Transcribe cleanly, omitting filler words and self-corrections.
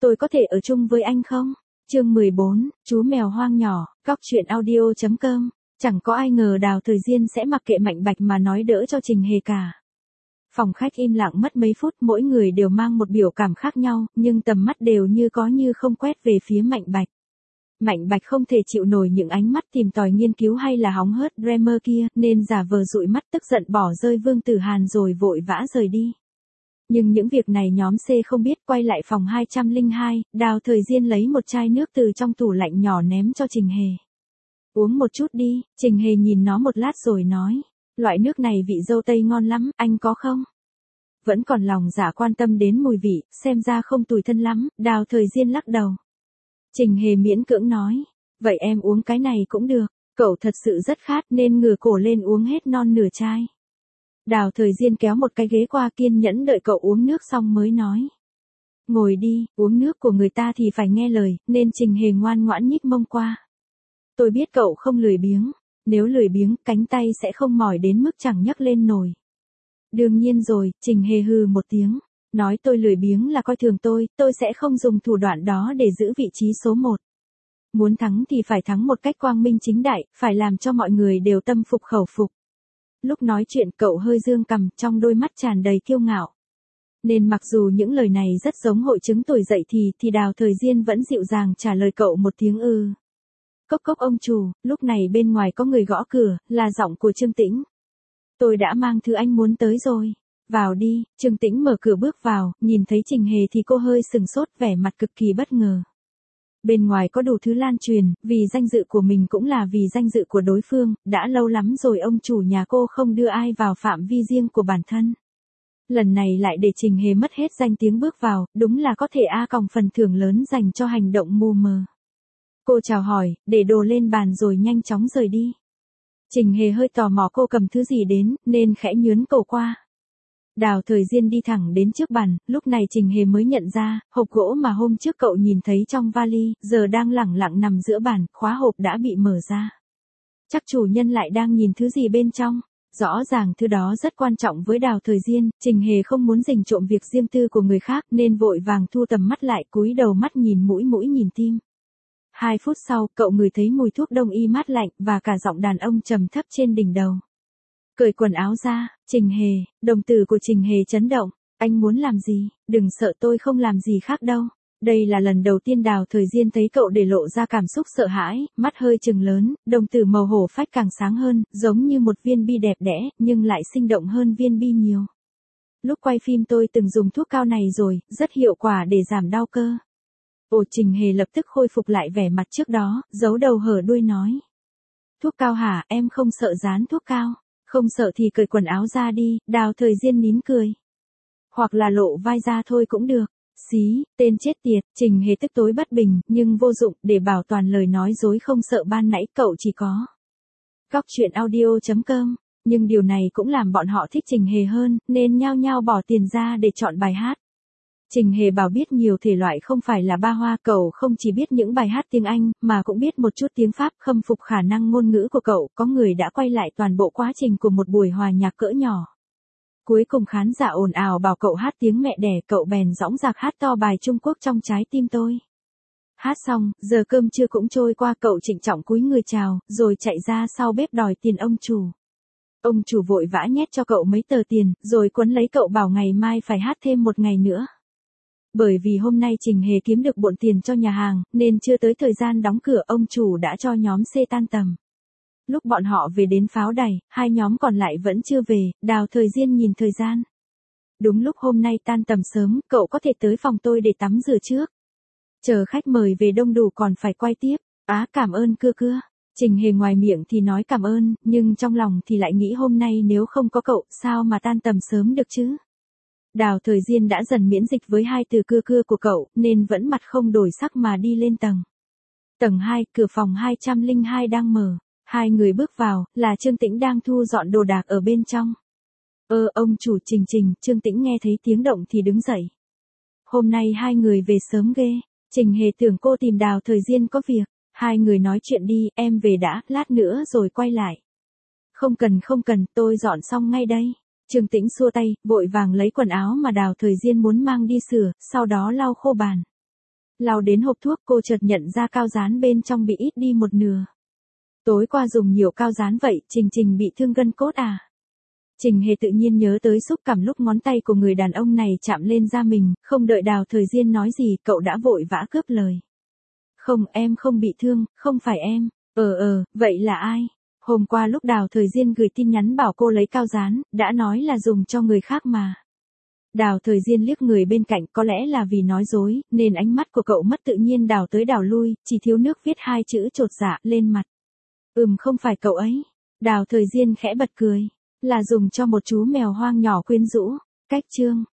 Tôi có thể ở chung với anh không? Chương 14, chú mèo hoang nhỏ, góc truyện audio.com. Chẳng có ai ngờ Đào Thời Diên sẽ mặc kệ Mạnh Bạch mà nói đỡ cho Trình Hề cả. Phòng khách im lặng mất mấy phút, mỗi người đều mang một biểu cảm khác nhau, nhưng tầm mắt đều như có như không quét về phía Mạnh Bạch. Mạnh Bạch không thể chịu nổi những ánh mắt tìm tòi nghiên cứu hay là hóng hớt dreamer kia, nên giả vờ dụi mắt tức giận bỏ rơi Vương Tử Hàn rồi vội vã rời đi. Nhưng những việc này nhóm C không biết. Quay lại phòng 202, Đào Thời Diên lấy một chai nước từ trong tủ lạnh nhỏ ném cho Trình Hề. Uống một chút đi. Trình Hề nhìn nó một lát rồi nói. Loại nước này vị dâu tây ngon lắm, anh có không? Vẫn còn lòng dạ quan tâm đến mùi vị, xem ra không tủi thân lắm. Đào Thời Diên lắc đầu. Trình Hề miễn cưỡng nói. Vậy em uống cái này cũng được. Cậu thật sự rất khát nên ngửa cổ lên uống hết non nửa chai. Đào Thời Diên kéo một cái ghế qua, kiên nhẫn đợi cậu uống nước xong mới nói. Ngồi đi, uống nước của người ta thì phải nghe lời, nên Trình Hề ngoan ngoãn nhích mông qua. Tôi biết cậu không lười biếng, nếu lười biếng, cánh tay sẽ không mỏi đến mức chẳng nhấc lên nổi. Đương nhiên rồi, Trình Hề hừ một tiếng, nói tôi lười biếng là coi thường tôi sẽ không dùng thủ đoạn đó để giữ vị trí số 1. Muốn thắng thì phải thắng một cách quang minh chính đại, phải làm cho mọi người đều tâm phục khẩu phục. Lúc nói chuyện cậu hơi dương cằm, trong đôi mắt tràn đầy kiêu ngạo. Nên mặc dù những lời này rất giống hội chứng tuổi dậy thì Đào Thời Diên vẫn dịu dàng trả lời cậu một tiếng ư. Cốc cốc ông chủ, lúc này bên ngoài có người gõ cửa, là giọng của Trương Tĩnh. Tôi đã mang thứ anh muốn tới rồi. Vào đi. Trương Tĩnh mở cửa bước vào, nhìn thấy Trình Hề thì cô hơi sừng sốt, vẻ mặt cực kỳ bất ngờ. Bên ngoài có đủ thứ lan truyền, vì danh dự của mình cũng là vì danh dự của đối phương, đã lâu lắm rồi ông chủ nhà cô không đưa ai vào phạm vi riêng của bản thân. Lần này lại để Trình Hề mất hết danh tiếng bước vào, đúng là có thể còng phần thưởng lớn dành cho hành động mù mờ. Cô chào hỏi, để đồ lên bàn rồi nhanh chóng rời đi. Trình Hề hơi tò mò cô cầm thứ gì đến, nên khẽ nhướn cổ qua. Đào Thời Diên đi thẳng đến trước bàn, lúc này Trình Hề mới nhận ra, hộp gỗ mà hôm trước cậu nhìn thấy trong vali, giờ đang lẳng lặng nằm giữa bàn, khóa hộp đã bị mở ra. Chắc chủ nhân lại đang nhìn thứ gì bên trong. Rõ ràng thứ đó rất quan trọng với Đào Thời Diên, Trình Hề không muốn rình trộm việc riêng tư của người khác nên vội vàng thu tầm mắt lại, cúi đầu mắt nhìn mũi nhìn tim. 2 phút sau, cậu ngửi thấy mùi thuốc đông y mát lạnh và cả giọng đàn ông trầm thấp trên đỉnh đầu. Cởi quần áo ra. Trình Hề, đồng tử của Trình Hề chấn động. Anh muốn làm gì? Đừng sợ, tôi không làm gì khác đâu. Đây là lần đầu tiên Đào Thời Diên thấy cậu để lộ ra cảm xúc sợ hãi, mắt hơi trừng lớn, đồng tử màu hổ phách càng sáng hơn, giống như một viên bi đẹp đẽ, nhưng lại sinh động hơn viên bi nhiều. Lúc quay phim tôi từng dùng thuốc cao này rồi, rất hiệu quả để giảm đau cơ. Ồ, Trình Hề lập tức khôi phục lại vẻ mặt trước đó, giấu đầu hở đuôi nói. Thuốc cao hả, em không sợ dán thuốc cao? Không sợ thì cởi quần áo ra đi. Đào Thời Diên nín cười. Hoặc là lộ vai ra thôi cũng được. Xí, tên chết tiệt. Trình Hề tức tối bất bình, nhưng vô dụng, để bảo toàn lời nói dối không sợ ban nãy cậu chỉ có. Góc truyện audio.com. Nhưng điều này cũng làm bọn họ thích Trình Hề hơn, nên nhao nhao bỏ tiền ra để chọn bài hát. Trình Hề bảo biết nhiều thể loại không phải là ba hoa, cậu không chỉ biết những bài hát tiếng Anh, mà cũng biết một chút tiếng Pháp, khâm phục khả năng ngôn ngữ của cậu, có người đã quay lại toàn bộ quá trình của một buổi hòa nhạc cỡ nhỏ. Cuối cùng khán giả ồn ào bảo cậu hát tiếng mẹ đẻ, cậu bèn dõng dạc hát to bài Trung Quốc trong trái tim tôi. Hát xong, giờ cơm trưa cũng trôi qua, cậu trịnh trọng cúi người chào, rồi chạy ra sau bếp đòi tiền ông chủ. Ông chủ vội vã nhét cho cậu mấy tờ tiền, rồi quấn lấy cậu bảo ngày mai phải hát thêm một ngày nữa. Bởi vì hôm nay Trình Hề kiếm được bộn tiền cho nhà hàng, nên chưa tới thời gian đóng cửa, ông chủ đã cho nhóm C tan tầm. Lúc bọn họ về đến pháo đài, 2 nhóm còn lại vẫn chưa về. Đào Thời Diên nhìn thời gian. Đúng lúc hôm nay tan tầm sớm, cậu có thể tới phòng tôi để tắm rửa trước. Chờ khách mời về đông đủ còn phải quay tiếp. Cảm ơn cưa. Trình Hề ngoài miệng thì nói cảm ơn, nhưng trong lòng thì lại nghĩ hôm nay nếu không có cậu, sao mà tan tầm sớm được chứ? Đào Thời Diên đã dần miễn dịch với 2 từ cưa của cậu, nên vẫn mặt không đổi sắc mà đi lên tầng. Tầng 2, cửa phòng 202 đang mở. 2 người bước vào, là Trương Tĩnh đang thu dọn đồ đạc ở bên trong. Ông chủ Trình. Trương Tĩnh nghe thấy tiếng động thì đứng dậy. Hôm nay 2 người về sớm ghê. Trình Hề tưởng cô tìm Đào Thời Diên có việc. 2 người nói chuyện đi, em về đã, lát nữa rồi quay lại. Không cần, tôi dọn xong ngay đây. Trương Tĩnh xua tay, vội vàng lấy quần áo mà Đào Thời Diên muốn mang đi sửa, sau đó lau khô bàn. Lau đến hộp thuốc cô chợt nhận ra cao dán bên trong bị ít đi một nửa. Tối qua dùng nhiều cao dán vậy, Trình Trình bị thương gân cốt à? Trình Hề tự nhiên nhớ tới xúc cảm lúc ngón tay của người đàn ông này chạm lên da mình, không đợi Đào Thời Diên nói gì, cậu đã vội vã cướp lời. Không, em không bị thương, không phải em. Vậy là ai? Hôm qua lúc Đào Thời Diên gửi tin nhắn bảo cô lấy cao dán, đã nói là dùng cho người khác mà. Đào Thời Diên liếc người bên cạnh, có lẽ là vì nói dối, nên ánh mắt của cậu mất tự nhiên đảo tới đảo lui, chỉ thiếu nước viết hai chữ chột dạ lên mặt. Không phải cậu ấy. Đào Thời Diên khẽ bật cười. Là dùng cho một chú mèo hoang nhỏ quyến rũ. Cách chương.